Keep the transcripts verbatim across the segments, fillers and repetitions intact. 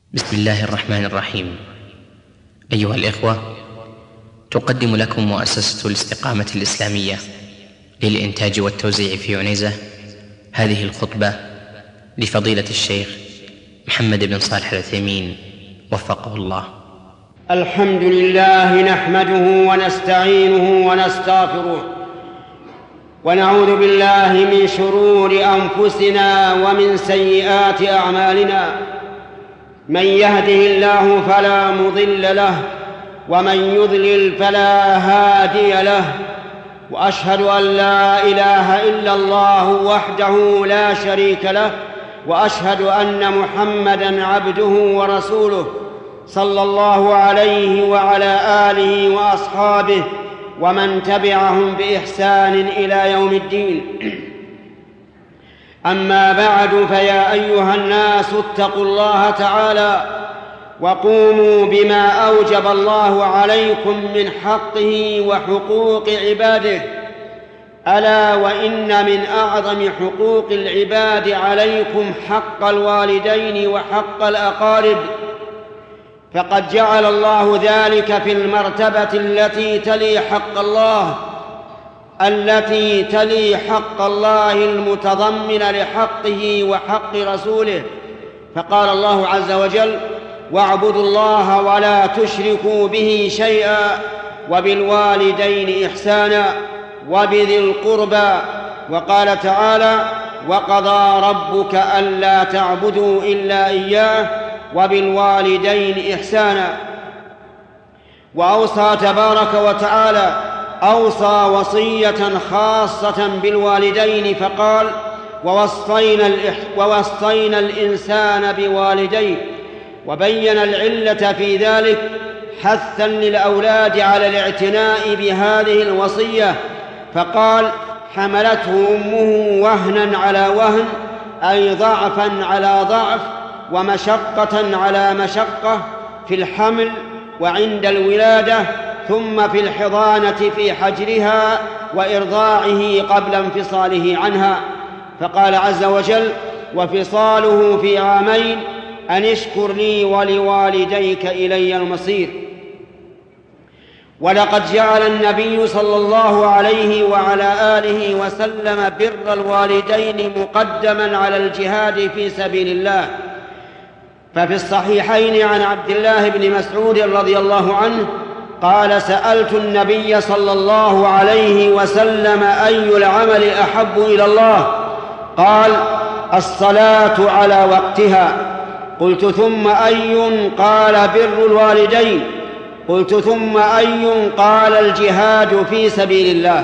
بسم الله الرحمن الرحيم. أيها الإخوة، تقدم لكم مؤسسة الاستقامة الإسلامية للإنتاج والتوزيع في عنيزة هذه الخطبة لفضيلة الشيخ محمد بن صالح العثيمين وفقه الله. الحمد لله نحمده ونستعينه ونستغفره ونعوذ بالله من شرور أنفسنا ومن سيئات أعمالنا. من يهده الله فلا مضل له ومن يضلل فلا هادي له، وأشهد أن لا إله إلا الله وحده لا شريك له، وأشهد أن محمدًا عبده ورسوله صلى الله عليه وعلى آله وأصحابه ومن تبعهم بإحسان إلى يوم الدين. أما بعد، فيا أيها الناس اتقوا الله تعالى وقوموا بما أوجب الله عليكم من حقه وحقوق عباده. ألا وإن من أعظم حقوق العباد عليكم حق الوالدين وحق الأقارب، فقد جعل الله ذلك في المرتبة التي تلي حق الله التي تلي حق الله المتضمن لحقه وحق رسوله. فقال الله عز وجل: واعبدوا الله ولا تشركوا به شيئا وبالوالدين إحسانا وبذي القربى. وقال تعالى: وقضى ربك ألا تعبدوا إلا إياه وبالوالدين إحسانا. وأوصى تبارك وتعالى أوصى وصية خاصة بالوالدين فقال: ووصينا, الإح... ووصينا الإنسان بوالديه، وبين العلة في ذلك حثا للأولاد على الاعتناء بهذه الوصية، فقال: حملته أمه وهنا على وهن، أي ضعفا على ضعف ومشقة على مشقة في الحمل وعند الولادة، ثم في الحضانة في حجرها وإرضاعه قبل انفصاله عنها. فقال عز وجل: وفصاله في عامين أن اشكر لي ولوالديك إلي المصير. ولقد جعل النبي صلى الله عليه وعلى آله وسلم بر الوالدين مقدما على الجهاد في سبيل الله. ففي الصحيحين عن عبد الله بن مسعود رضي الله عنه قال: سألت النبي صلى الله عليه وسلم: أي العمل أحب إلى الله؟ قال: الصلاة على وقتها. قلت: ثم أي؟ قال: بر الوالدين. قلت: ثم أي؟ قال: الجهاد في سبيل الله.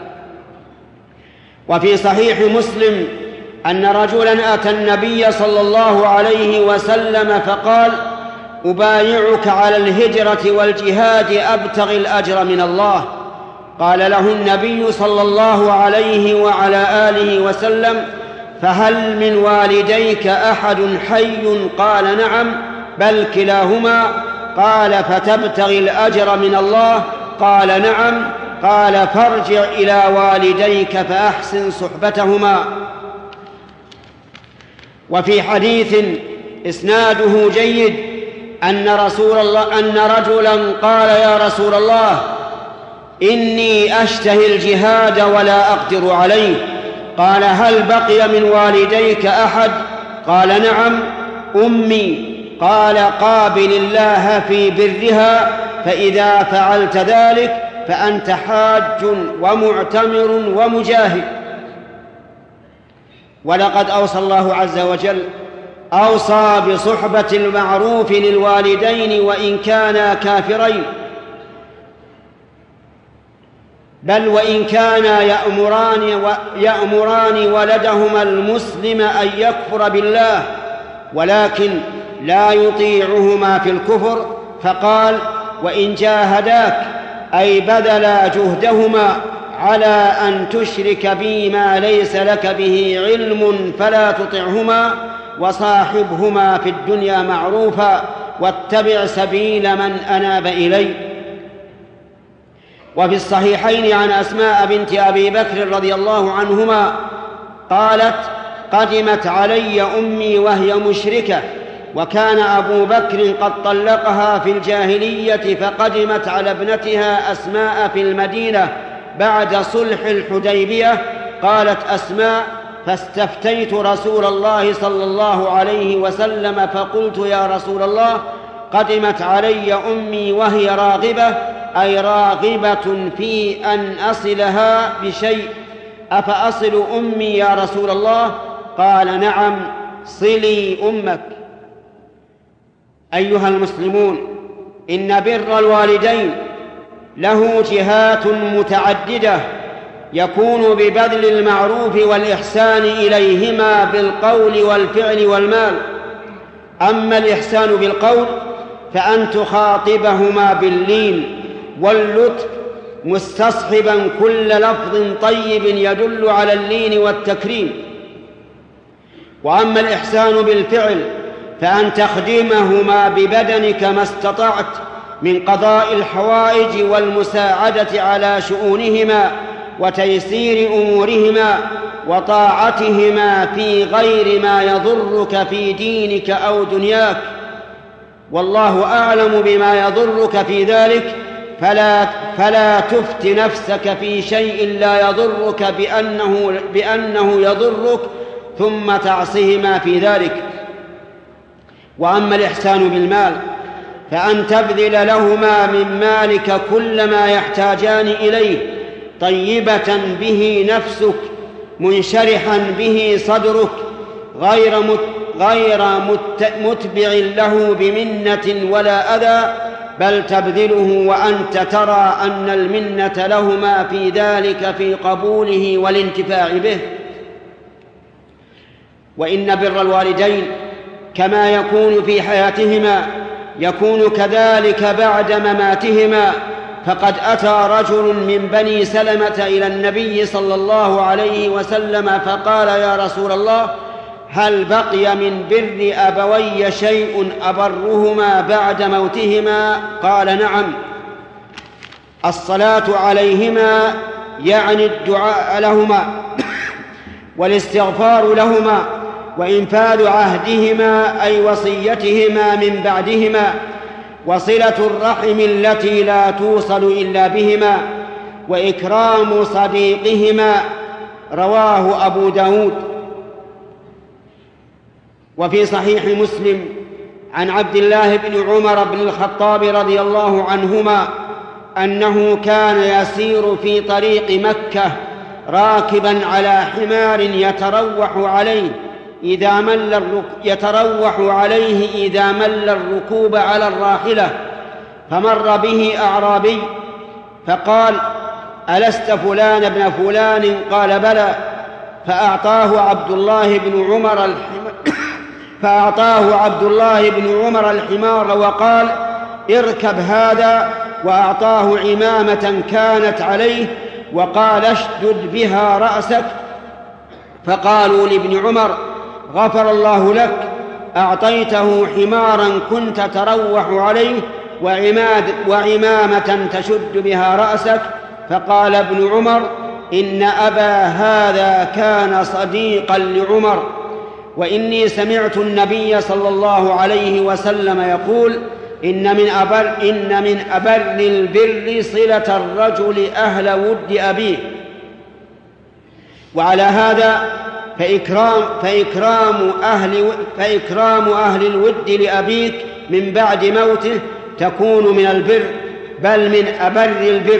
وفي صحيح مسلم أن رجلا أتى النبي صلى الله عليه وسلم فقال: أبايعك على الهجرة والجهاد أبتغي الأجر من الله. قال له النبي صلى الله عليه وعلى آله وسلم: فهل من والديك أحد حي؟ قال: نعم، بل كلاهما. قال: فتبتغي الأجر من الله؟ قال: نعم. قال: فارجع إلى والديك فأحسن صحبتهما. وفي حديث إسناده جيد أن رسول الله أن رجلا قال: يا رسول الله، إني أشتهي الجهاد ولا أقدر عليه. قال: هل بقي من والديك أحد؟ قال: نعم، أمي. قال: قابل الله في برها، فإذا فعلت ذلك فأنت حاج ومعتمر ومجاهد. ولقد أوصى الله عز وجل أوصى بصحبة المعروف للوالدين وإن كانا كافرين، بل وإن كانا يأمران, يأمران ولدهما المسلم أن يكفر بالله، ولكن لا يطيعهما في الكفر. فقال: وإن جاهداك، أي بذلا جهدهما على أن تشرك بي ما ليس لك به علم فلا تطعهما، وصاحبهما في الدنيا معروفا، واتبع سبيل من أناب إلي. وفي الصحيحين عن أسماء بنت أبي بكر رضي الله عنهما قالت: قدمت علي أمي وهي مشركة، وكان أبو بكر قد طلقها في الجاهلية، فقدمت على ابنتها أسماء في المدينة بعد صلح الحديبية. قالت أسماء: فاستفتيت رسول الله صلى الله عليه وسلم فقلت: يا رسول الله، قدمت علي أمي وهي راغبة، أي راغبة في أن أصلها بشيء، أفأصل أمي يا رسول الله؟ قال: نعم، صلي أمك. أيها المسلمون، إن بر الوالدين له جهات متعددة، يكون ببذل المعروف والإحسان إليهما بالقول والفعل والمال. أما الإحسان بالقول فأن تخاطبهما باللين واللطف، مستصحبا كل لفظ طيب يدل على اللين والتكريم. وأما الإحسان بالفعل فأن تخدمهما ببدنك ما استطعت من قضاء الحوائج والمساعدة على شؤونهما وتيسير أمورهما وطاعتهما في غير ما يضرك في دينك أو دنياك، والله أعلم بما يضرك في ذلك، فلا, فلا تفت نفسك في شيء لا يضرك بأنه, بأنه يضرك ثم تعصهما في ذلك. وأما الإحسان بالمال فأن تبذل لهما من مالك كل ما يحتاجان إليه، طيبة به نفسك، منشرحا به صدرك، غير مت غير مت متبع له بمنة ولا أذى، بل تبذله وأنت ترى أن المنة لهما في ذلك في قبوله والانتفاع به. وإن بر الوالدين كما يكون في حياتهما يكون كذلك بعد مماتهما. فقد أتى رجل من بني سلمة إلى النبي صلى الله عليه وسلم فقال: يا رسول الله، هل بقي من بر أبوي شيء أبرهما بعد موتهما؟ قال: نعم، الصلاة عليهما، يعني الدعاء لهما والاستغفار لهما، وإنفاذ عهدهما أي وصيتهما من بعدهما، وصلة الرحم التي لا توصل إلا بهما، وإكرام صديقهما. رواه أبو داود. وفي صحيح مسلم عن عبد الله بن عمر بن الخطاب رضي الله عنهما أنه كان يسير في طريق مكة راكبا على حمار يتروح عليه إذا مل الرك... يتروح عليه إذا مل الركوب على الراحلة، فمر به أعرابي فقال: ألست فلان ابن فلان؟ قال: بلى. فأعطاه عبد الله بن عمر الحمار فأعطاه عبد الله بن عمر الحمار وقال: اركب هذا، وأعطاه عمامة كانت عليه وقال: اشدد بها رأسك. فقالوا لابن عمر: غفر الله لك، أعطيته حمارا كنت تروح عليه وعماد وعمامة تشد بها رأسك. فقال ابن عمر: إن أبا هذا كان صديقا لعمر، وإني سمعت النبي صلى الله عليه وسلم يقول: إن من أبر, إن من أبر البر صلة الرجل أهل ود أبيه. وعلى هذا فإكرام, فإكرام, أهل فإكرام أهل الود لأبيك من بعد موته تكون من البر، بل من أبر البر.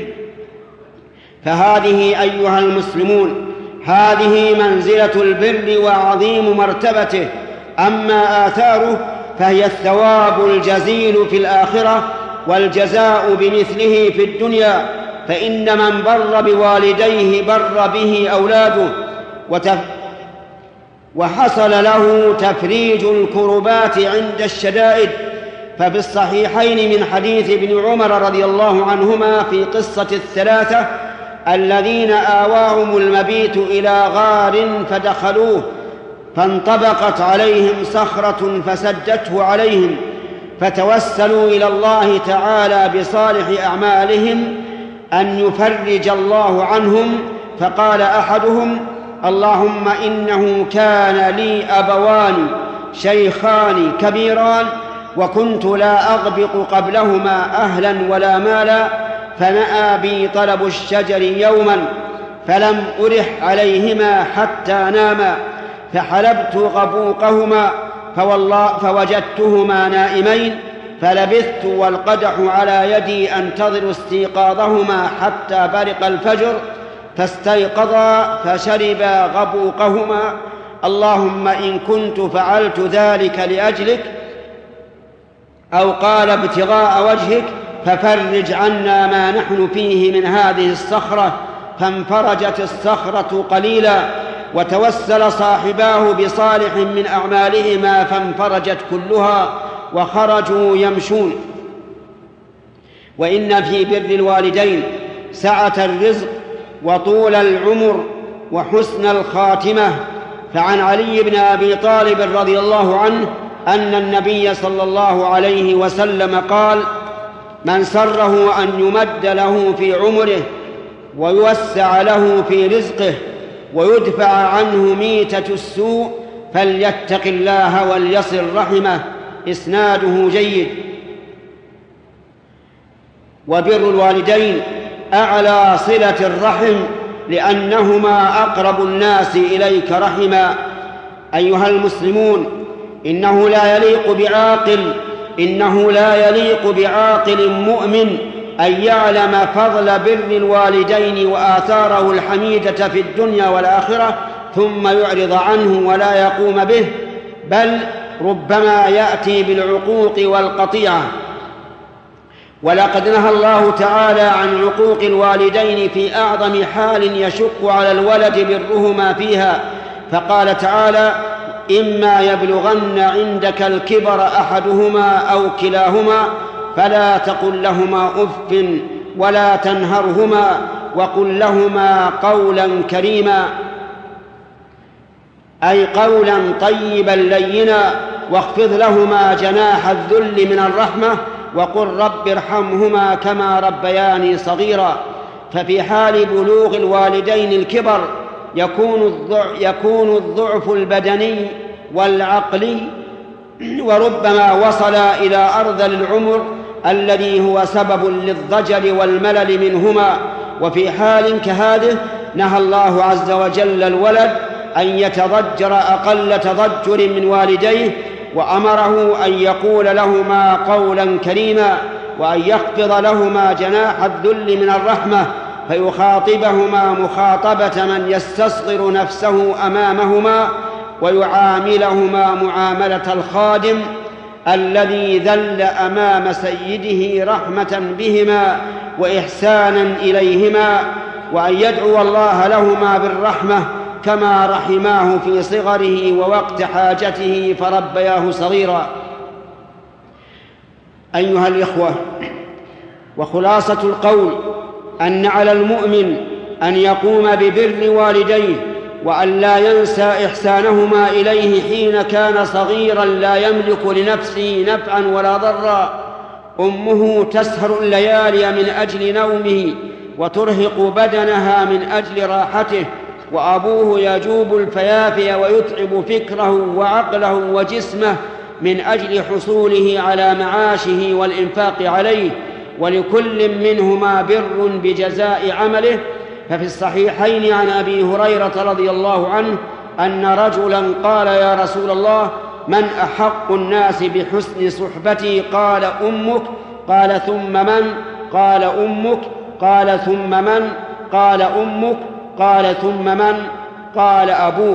فهذه أيها المسلمون هذه منزلة البر وعظيم مرتبته. أما آثاره فهي الثواب الجزيل في الآخرة والجزاء بمثله في الدنيا. فإن من بر بوالديه بر به أولاده وتف... وحصل له تفريج الكربات عند الشدائد. ففي الصحيحين من حديث ابن عمر رضي الله عنهما في قصة الثلاثة الذين آواهم المبيت إلى غار فدخلوه فانطبقت عليهم صخرة فسدته عليهم، فتوسلوا إلى الله تعالى بصالح أعمالهم أن يفرج الله عنهم. فقال أحدهم: اللهم إنه كان لي أبوان شيخان كبيران، وكنت لا أغبق قبلهما أهلا ولا مالا، فنأى بي طلب الشجر يوما فلم أرح عليهما حتى ناما، فحلبت غبوقهما فوالله فوجدتهما نائمين، فلبثت والقدح على يدي أنتظر استيقاظهما حتى برق الفجر، فاستيقظا فشربا غبوقهما. اللهم إن كنت فعلت ذلك لأجلك أو قال ابتغاء وجهك ففرج عنا ما نحن فيه من هذه الصخرة. فانفرجت الصخرة قليلا، وتوسل صاحباه بصالح من أعمالهما فانفرجت كلها، وخرجوا يمشون. وإن في بر الوالدين سعة الرزق وطول العمر وحسن الخاتمة. فعن علي بن أبي طالب رضي الله عنه أن النبي صلى الله عليه وسلم قال: من سره أن يمد له في عمره ويوسع له في رزقه ويدفع عنه ميتة السوء فليتق الله وليصل رحمه. إسناده جيد. وبر الوالدين أعلى صلة الرحم، لأنهما أقرب الناس إليك رحما. أيها المسلمون، إنه لا يليق بعاقل إنه لا يليق بعاقل مؤمن أن يعلم فضل بر الوالدين وآثاره الحميدة في الدنيا والآخرة ثم يعرض عنه ولا يقوم به، بل ربما يأتي بالعقوق والقطيعة. ولقد نهى الله تعالى عن عقوق الوالدين في أعظم حال يشق على الولد برهما فيها، فقال تعالى: إما يبلغن عندك الكبر أحدهما أو كلاهما فلا تقل لهما أف ولا تنهرهما وقل لهما قولا كريما، أي قولا طيبا لينا، واخفض لهما جناح الذل من الرحمة وقل رب ارحمهما كما ربياني صغيرا. ففي حال بلوغ الوالدين الكبر يكون الضعف البدني والعقلي، وربما وصل إلى أرذل العمر الذي هو سبب للضجر والملل منهما. وفي حال كهذه نهى الله عز وجل الولد أن يتضجر أقل تضجر من والديه، وأمره أن يقول لهما قولا كريما، وأن يخفض لهما جناح الذل من الرحمة، فيخاطبهما مخاطبة من يستصغر نفسه أمامهما، ويعاملهما معاملة الخادم الذي ذل أمام سيده رحمة بهما وإحسانا إليهما، وأن يدعو الله لهما بالرحمة كما رحماه في صغره ووقت حاجته فربياه صغيرا. أيها الإخوة، وخلاصة القول أن على المؤمن أن يقوم ببر والديه، وأن لا ينسى إحسانهما إليه حين كان صغيرا لا يملك لنفسه نفعا ولا ضرا. أمه تسهر الليالي من أجل نومه وترهق بدنها من أجل راحته، وأبوه يجوب الفيافي ويتعب فكره وعقله وجسمه من أجل حصوله على معاشه والإنفاق عليه، ولكل منهما بر بجزاء عمله. ففي الصحيحين عن أبي هريرة رضي الله عنه أن رجلا قال: يا رسول الله، من أحق الناس بحسن صحبتي؟ قال: أمك. قال: ثم من؟ قال: أمك. قال: ثم من؟ قال: أمك. قال: ثم من؟ قال: أبوك.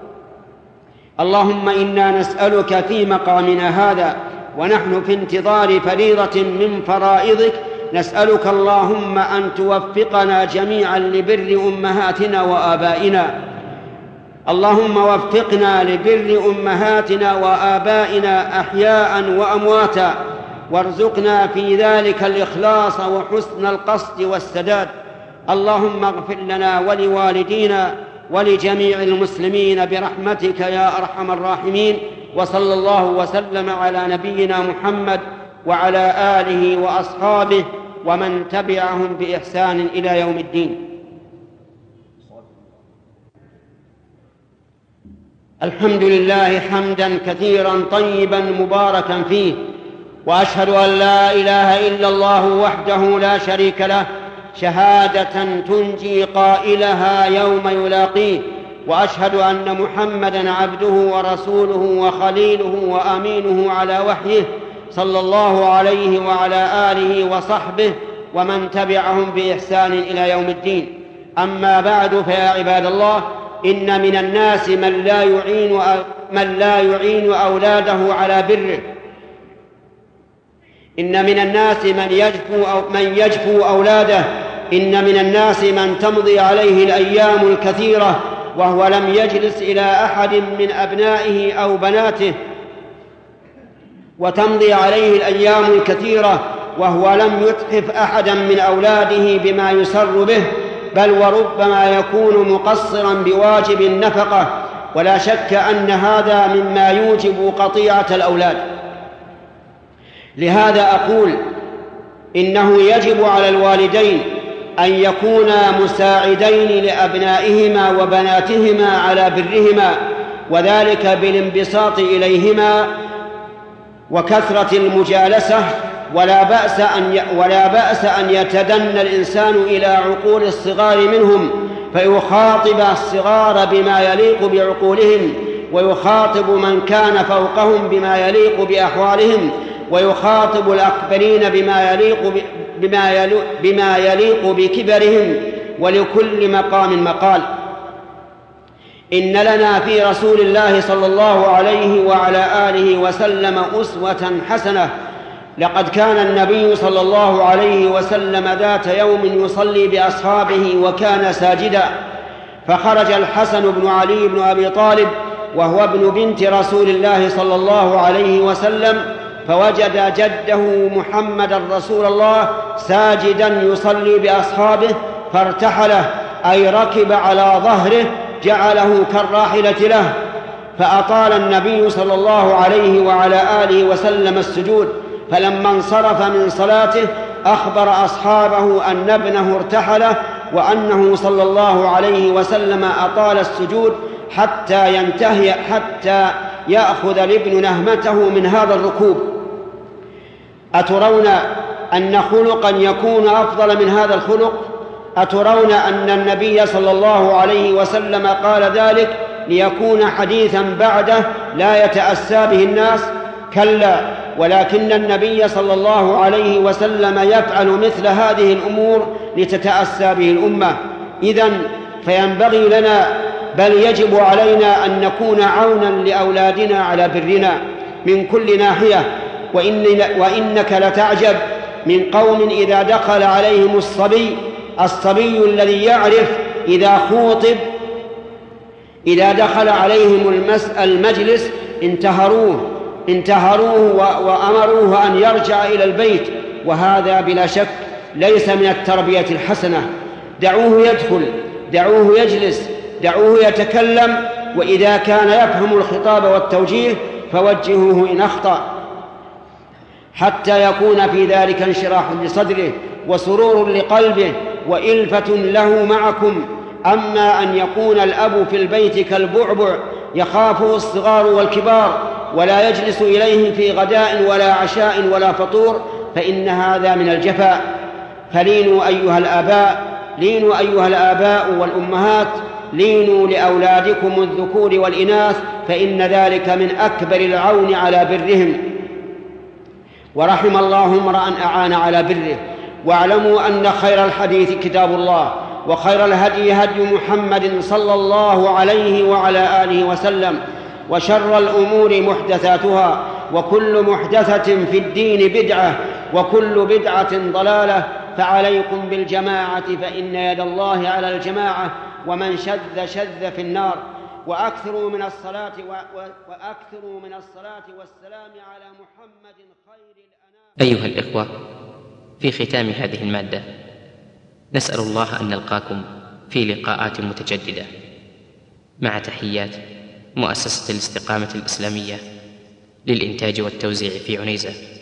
اللهم إنا نسألك في مقامنا هذا ونحن في انتظار فريضة من فرائضك، نسألك اللهم أن توفقنا جميعا لبر أمهاتنا وآبائنا. اللهم وفقنا لبر أمهاتنا وآبائنا أحياء وأمواتا، وارزقنا في ذلك الإخلاص وحسن القصد والسداد. اللهم اغفر لنا ولوالدينا ولجميع المسلمين برحمتك يا أرحم الراحمين. وصلى الله وسلم على نبينا محمد وعلى آله وأصحابه ومن تبعهم بإحسان إلى يوم الدين. الحمد لله حمدا كثيرا طيبا مباركا فيه، وأشهد أن لا إله إلا الله وحده لا شريك له شهادة تنجي قائلها يوم يلاقيه، وأشهد أن محمدا عبده ورسوله وخليله وأمينه على وحيه صلى الله عليه وعلى آله وصحبه ومن تبعهم بإحسان إلى يوم الدين. أما بعد، فيا عباد الله، إن من الناس من لا يعين من لا يعين أولاده على بره. إن من الناس من يجفو أو من يجفو أولاده. إن من الناس من تمضي عليه الأيام الكثيرة وهو لم يجلس إلى أحد من أبنائه أو بناته، وتمضي عليه الأيام الكثيرة وهو لم يتحف أحدا من أولاده بما يسر به، بل وربما يكون مقصرا بواجب النفقة، ولا شك أن هذا مما يوجب قطيعة الأولاد. لهذا أقول إنه يجب على الوالدين أن يكونا مساعدين لأبنائهما وبناتهما على برهما، وذلك بالانبساط إليهما وكثرة المجالسة، ولا بأس أن ولا بأس أن يتدنى الإنسان إلى عقول الصغار منهم فيخاطب الصغار بما يليق بعقولهم، ويخاطب من كان فوقهم بما يليق بأحوالهم، ويخاطب الأكبرين بما يليق بما يليق بما يليق بكبرهم، ولكل مقام مقال. إن لنا في رسول الله صلى الله عليه وعلى آله وسلم أسوة حسنة. لقد كان النبي صلى الله عليه وسلم ذات يوم يصلي بأصحابه وكان ساجدا، فخرج الحسن بن علي بن أبي طالب وهو ابن بنت رسول الله صلى الله عليه وسلم، فوجد جده محمد رسول الله ساجدا يصلي بأصحابه فارتحله، أي ركب على ظهره جعله كالراحلة له، فأطال النبي صلى الله عليه وعلى آله وسلم السجود. فلما انصرف من صلاته أخبر أصحابه أن ابنه ارتحله، وأنه صلى الله عليه وسلم أطال السجود حتى ينتهي حتى يأخذ الابن نهمته من هذا الركوب. أترون أن خلقا يكون أفضل من هذا الخلق؟ أترون أن النبي صلى الله عليه وسلم قال ذلك ليكون حديثا بعده لا يتأسى به الناس؟ كلا، ولكن النبي صلى الله عليه وسلم يفعل مثل هذه الأمور لتتأسى به الأمة. إذن فينبغي لنا بل يجب علينا أن نكون عونا لأولادنا على برنا من كل ناحية. وإن وإنك لتعجب من قوم إذا دخل عليهم الصبي الصبي الذي يعرف إذا خوطب إذا دخل عليهم المجلس انتهروه انتهروه وأمروه أن يرجع إلى البيت، وهذا بلا شك ليس من التربية الحسنة. دعوه يدخل، دعوه يجلس، دعوه يتكلم، وإذا كان يفهم الخطاب والتوجيه فوجهوه إن أخطأ، حتى يكون في ذلك انشراح لصدره وسرور لقلبه وإلفة له معكم. أما أن يكون الأب في البيت كالبعبع يخافه الصغار والكبار ولا يجلس إليهم في غداء ولا عشاء ولا فطور، فإن هذا من الجفاء. فلينوا أيها الآباء لينوا أيها الآباء والأمهات لينوا لأولادكم الذكور والإناث، فإن ذلك من أكبر العون على برهم. ورحم الله امرأ أعان على بره. واعلموا أن خير الحديث كتاب الله، وخير الهدي هدي محمد صلى الله عليه وعلى آله وسلم، وشر الأمور محدثاتها، وكل محدثة في الدين بدعة، وكل بدعة ضلالة. فعليكم بالجماعة فإن يد الله على الجماعة، ومن شذ شذ في النار. وأكثروا من الصلاة وأكثروا من الصلاة والسلام على محمد خير الأنام. أيها الإخوة، في ختام هذه المادة نسأل الله أن نلقاكم في لقاءات متجددة، مع تحيات مؤسسة الاستقامة الإسلامية للإنتاج والتوزيع في عنيزة.